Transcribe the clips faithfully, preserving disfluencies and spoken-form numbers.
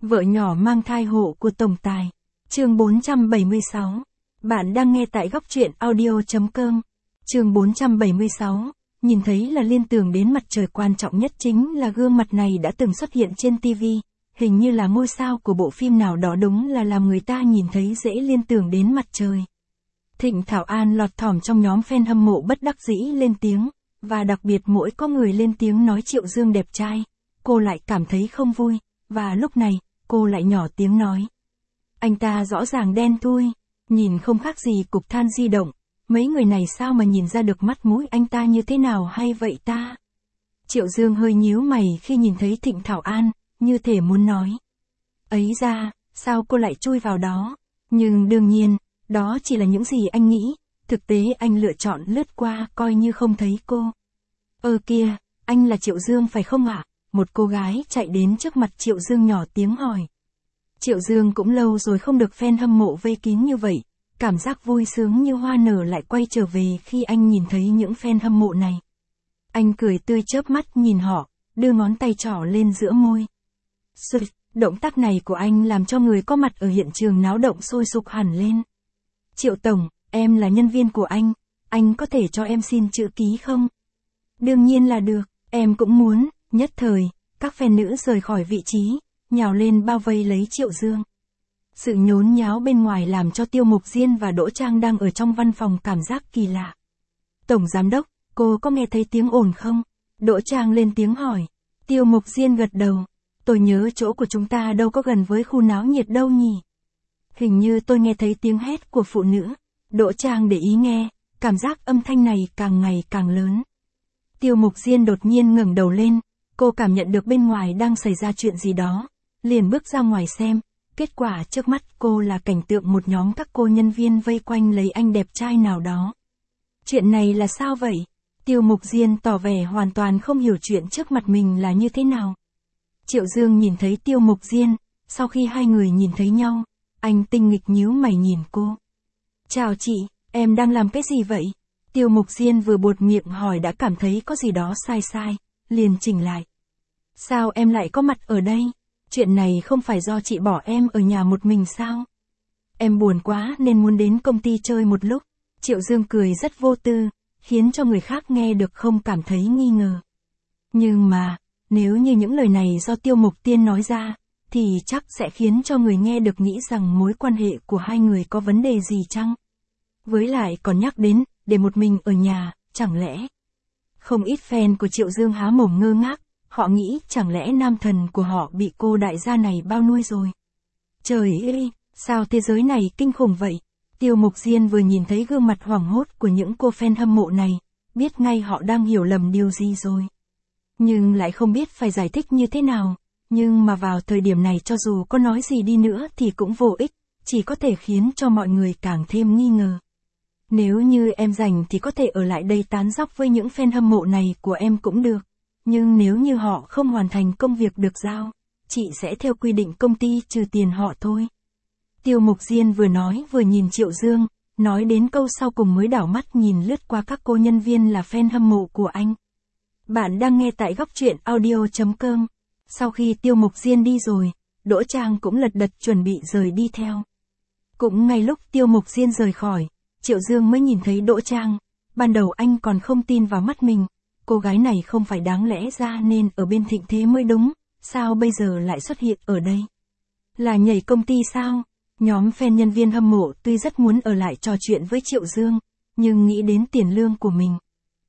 Vợ nhỏ mang thai hộ của tổng tài. Chương bốn trăm bảy mươi sáu. Bạn đang nghe tại góc truyện audio chấm com. Chương bốn trăm bảy mươi sáu. Nhìn thấy là liên tưởng đến mặt trời, quan trọng nhất chính là gương mặt này đã từng xuất hiện trên ti vi, hình như là ngôi sao của bộ phim nào đó, đúng là làm người ta nhìn thấy dễ liên tưởng đến mặt trời. Thịnh Thảo An lọt thỏm trong nhóm fan hâm mộ bất đắc dĩ lên tiếng, và đặc biệt mỗi có người lên tiếng nói Triệu Dương đẹp trai, cô lại cảm thấy không vui, và lúc này, cô lại nhỏ tiếng nói. Anh ta rõ ràng đen thui, nhìn không khác gì cục than di động, mấy người này sao mà nhìn ra được mắt mũi anh ta như thế nào hay vậy ta? Triệu Dương hơi nhíu mày khi nhìn thấy Thịnh Thảo An, như thể muốn nói. Ấy ra, sao cô lại chui vào đó? Nhưng đương nhiên, đó chỉ là những gì anh nghĩ, thực tế anh lựa chọn lướt qua coi như không thấy cô. Ơ kia, anh là Triệu Dương phải không ạ? Một cô gái chạy đến trước mặt Triệu Dương nhỏ tiếng hỏi. Triệu Dương cũng lâu rồi không được fan hâm mộ vây kín như vậy, cảm giác vui sướng như hoa nở lại quay trở về khi anh nhìn thấy những fan hâm mộ này. Anh cười tươi chớp mắt nhìn họ, đưa ngón tay trỏ lên giữa môi. Sụt, động tác này của anh làm cho người có mặt ở hiện trường náo động sôi sục hẳn lên. Triệu Tổng, em là nhân viên của anh, anh có thể cho em xin chữ ký không? Đương nhiên là được, em cũng muốn. Nhất thời, các fan nữ rời khỏi vị trí, nhào lên bao vây lấy Triệu Dương. Sự nhốn nháo bên ngoài làm cho Tiêu Mục Diên và Đỗ Trang đang ở trong văn phòng cảm giác kỳ lạ. Tổng Giám đốc, cô có nghe thấy tiếng ồn không? Đỗ Trang lên tiếng hỏi. Tiêu Mục Diên gật đầu. Tôi nhớ chỗ của chúng ta đâu có gần với khu náo nhiệt đâu nhỉ? Hình như tôi nghe thấy tiếng hét của phụ nữ. Đỗ Trang để ý nghe, cảm giác âm thanh này càng ngày càng lớn. Tiêu Mục Diên đột nhiên ngẩng đầu lên. Cô cảm nhận được bên ngoài đang xảy ra chuyện gì đó, liền bước ra ngoài xem, kết quả trước mắt cô là cảnh tượng một nhóm các cô nhân viên vây quanh lấy anh đẹp trai nào đó. Chuyện này là sao vậy? Tiêu Mục Diên tỏ vẻ hoàn toàn không hiểu chuyện trước mặt mình là như thế nào. Triệu Dương nhìn thấy Tiêu Mục Diên, sau khi hai người nhìn thấy nhau, anh tinh nghịch nhíu mày nhìn cô. Chào chị, em đang làm cái gì vậy? Tiêu Mục Diên vừa buột miệng hỏi đã cảm thấy có gì đó sai sai. Liền chỉnh lại. Sao em lại có mặt ở đây? Chuyện này không phải do chị bỏ em ở nhà một mình sao? Em buồn quá nên muốn đến công ty chơi một lúc. Triệu Dương cười rất vô tư, khiến cho người khác nghe được không cảm thấy nghi ngờ. Nhưng mà, nếu như những lời này do Tiêu Mục Tiên nói ra, thì chắc sẽ khiến cho người nghe được nghĩ rằng mối quan hệ của hai người có vấn đề gì chăng? Với lại còn nhắc đến, để một mình ở nhà, chẳng lẽ... Không ít fan của Triệu Dương há mồm ngơ ngác, họ nghĩ chẳng lẽ nam thần của họ bị cô đại gia này bao nuôi rồi. Trời ơi, sao thế giới này kinh khủng vậy? Tiêu Mục Diên vừa nhìn thấy gương mặt hoảng hốt của những cô fan hâm mộ này, biết ngay họ đang hiểu lầm điều gì rồi. Nhưng lại không biết phải giải thích như thế nào, nhưng mà vào thời điểm này cho dù có nói gì đi nữa thì cũng vô ích, chỉ có thể khiến cho mọi người càng thêm nghi ngờ. Nếu như em rảnh thì có thể ở lại đây tán dóc với những fan hâm mộ này của em cũng được. Nhưng nếu như họ không hoàn thành công việc được giao, chị sẽ theo quy định công ty trừ tiền họ thôi. Tiêu Mục Diên vừa nói vừa nhìn Triệu Dương, nói đến câu sau cùng mới đảo mắt nhìn lướt qua các cô nhân viên là fan hâm mộ của anh. Bạn đang nghe tại góc truyện audio chấm com. Sau khi Tiêu Mục Diên đi rồi, Đỗ Trang cũng lật đật chuẩn bị rời đi theo. Cũng ngay lúc Tiêu Mục Diên rời khỏi, Triệu Dương mới nhìn thấy Đỗ Trang, ban đầu anh còn không tin vào mắt mình, cô gái này không phải đáng lẽ ra nên ở bên Thịnh Thế mới đúng, sao bây giờ lại xuất hiện ở đây? Là nhảy công ty sao? Nhóm fan nhân viên hâm mộ tuy rất muốn ở lại trò chuyện với Triệu Dương, nhưng nghĩ đến tiền lương của mình.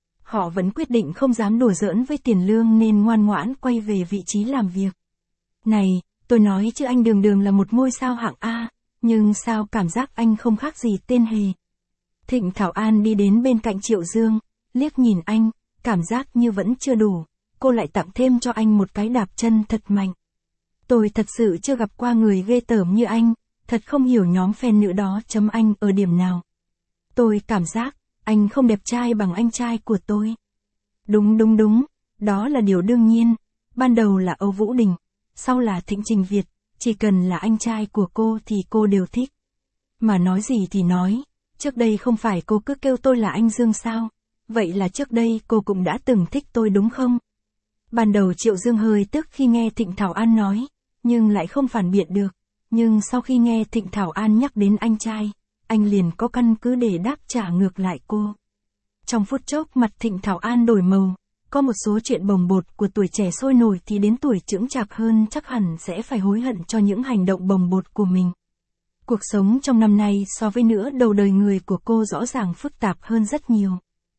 Họ vẫn quyết định không dám đùa giỡn với tiền lương nên ngoan ngoãn quay về vị trí làm việc. Này, tôi nói chứ anh đường đường là một ngôi sao hạng A, nhưng sao cảm giác anh không khác gì tên hề. Thịnh Thảo An đi đến bên cạnh Triệu Dương, liếc nhìn anh, cảm giác như vẫn chưa đủ, cô lại tặng thêm cho anh một cái đạp chân thật mạnh. Tôi thật sự chưa gặp qua người ghê tởm như anh, thật không hiểu nhóm fan nữ đó chấm anh ở điểm nào. Tôi cảm giác, anh không đẹp trai bằng anh trai của tôi. Đúng đúng đúng, đó là điều đương nhiên, ban đầu là Âu Vũ Đình, sau là Thịnh Trình Việt, chỉ cần là anh trai của cô thì cô đều thích. Mà nói gì thì nói. Trước đây không phải cô cứ kêu tôi là anh Dương sao? Vậy là trước đây cô cũng đã từng thích tôi đúng không? Ban đầu Triệu Dương hơi tức khi nghe Thịnh Thảo An nói, nhưng lại không phản biện được. Nhưng sau khi nghe Thịnh Thảo An nhắc đến anh trai, anh liền có căn cứ để đáp trả ngược lại cô. Trong phút chốc mặt Thịnh Thảo An đổi màu, có một số chuyện bồng bột của tuổi trẻ sôi nổi thì đến tuổi chững chạc hơn chắc hẳn sẽ phải hối hận cho những hành động bồng bột của mình. Cuộc sống trong năm nay so với nửa đầu đời người của cô rõ ràng phức tạp hơn rất nhiều.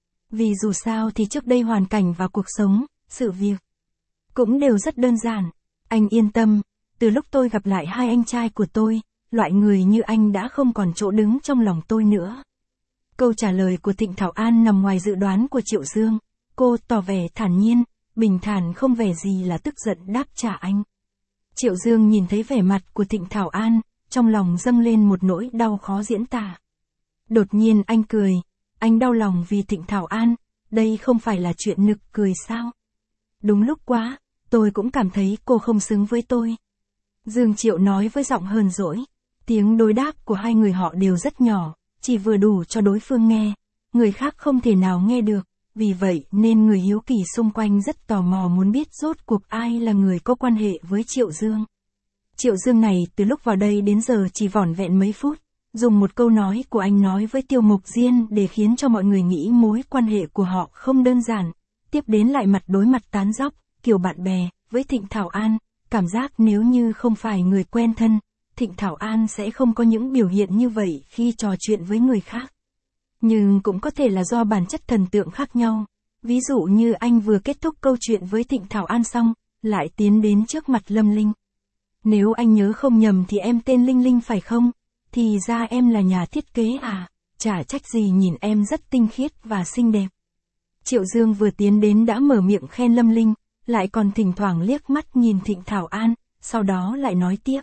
Vì dù sao thì trước đây hoàn cảnh và cuộc sống, sự việc cũng đều rất đơn giản. Anh yên tâm, từ lúc tôi gặp lại hai anh trai của tôi, loại người như anh đã không còn chỗ đứng trong lòng tôi nữa. Câu trả lời của Thịnh Thảo An nằm ngoài dự đoán của Triệu Dương. Cô tỏ vẻ thản nhiên, bình thản không vẻ gì là tức giận đáp trả anh. Triệu Dương nhìn thấy vẻ mặt của Thịnh Thảo An, trong lòng dâng lên một nỗi đau khó diễn tả. Đột nhiên anh cười, anh đau lòng vì Thịnh Thảo An, đây không phải là chuyện nực cười sao? Đúng lúc quá, tôi cũng cảm thấy cô không xứng với tôi. Dương Triệu nói với giọng hờn dỗi, tiếng đối đáp của hai người họ đều rất nhỏ, chỉ vừa đủ cho đối phương nghe, người khác không thể nào nghe được. Vì vậy nên người hiếu kỳ xung quanh rất tò mò muốn biết rốt cuộc ai là người có quan hệ với Triệu Dương. Triệu Dương này từ lúc vào đây đến giờ chỉ vỏn vẹn mấy phút, dùng một câu nói của anh nói với Tiêu Mục Diên để khiến cho mọi người nghĩ mối quan hệ của họ không đơn giản. Tiếp đến lại mặt đối mặt tán dóc, kiểu bạn bè, với Thịnh Thảo An, cảm giác nếu như không phải người quen thân, Thịnh Thảo An sẽ không có những biểu hiện như vậy khi trò chuyện với người khác. Nhưng cũng có thể là do bản chất thần tượng khác nhau. Ví dụ như anh vừa kết thúc câu chuyện với Thịnh Thảo An xong, lại tiến đến trước mặt Lâm Linh. Nếu anh nhớ không nhầm thì em tên Linh Linh phải không? Thì ra em là nhà thiết kế à? Chả trách gì nhìn em rất tinh khiết và xinh đẹp. Triệu Dương vừa tiến đến đã mở miệng khen Lâm Linh, lại còn thỉnh thoảng liếc mắt nhìn Thịnh Thảo An, sau đó lại nói tiếp.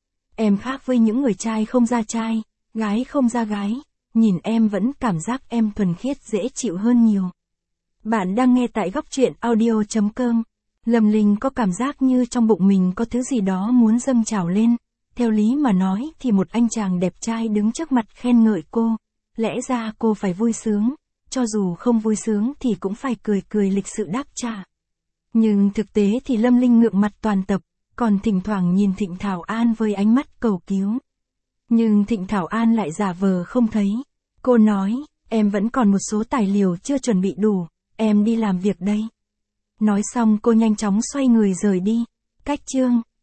Em khác với những người trai không ra trai, gái không ra gái. Nhìn em vẫn cảm giác em thuần khiết dễ chịu hơn nhiều. Bạn đang nghe tại góc truyện audio chấm com. Lâm Linh có cảm giác như trong bụng mình có thứ gì đó muốn dâng trào lên. Theo lý mà nói thì một anh chàng đẹp trai đứng trước mặt khen ngợi cô. Lẽ ra cô phải vui sướng, cho dù không vui sướng thì cũng phải cười cười lịch sự đáp trả. Nhưng thực tế thì Lâm Linh ngượng mặt toàn tập, còn thỉnh thoảng nhìn Thịnh Thảo An với ánh mắt cầu cứu. Nhưng Thịnh Thảo An lại giả vờ không thấy. Cô nói, em vẫn còn một số tài liệu chưa chuẩn bị đủ, em đi làm việc đây. Nói xong cô nhanh chóng xoay người rời đi. Cách chương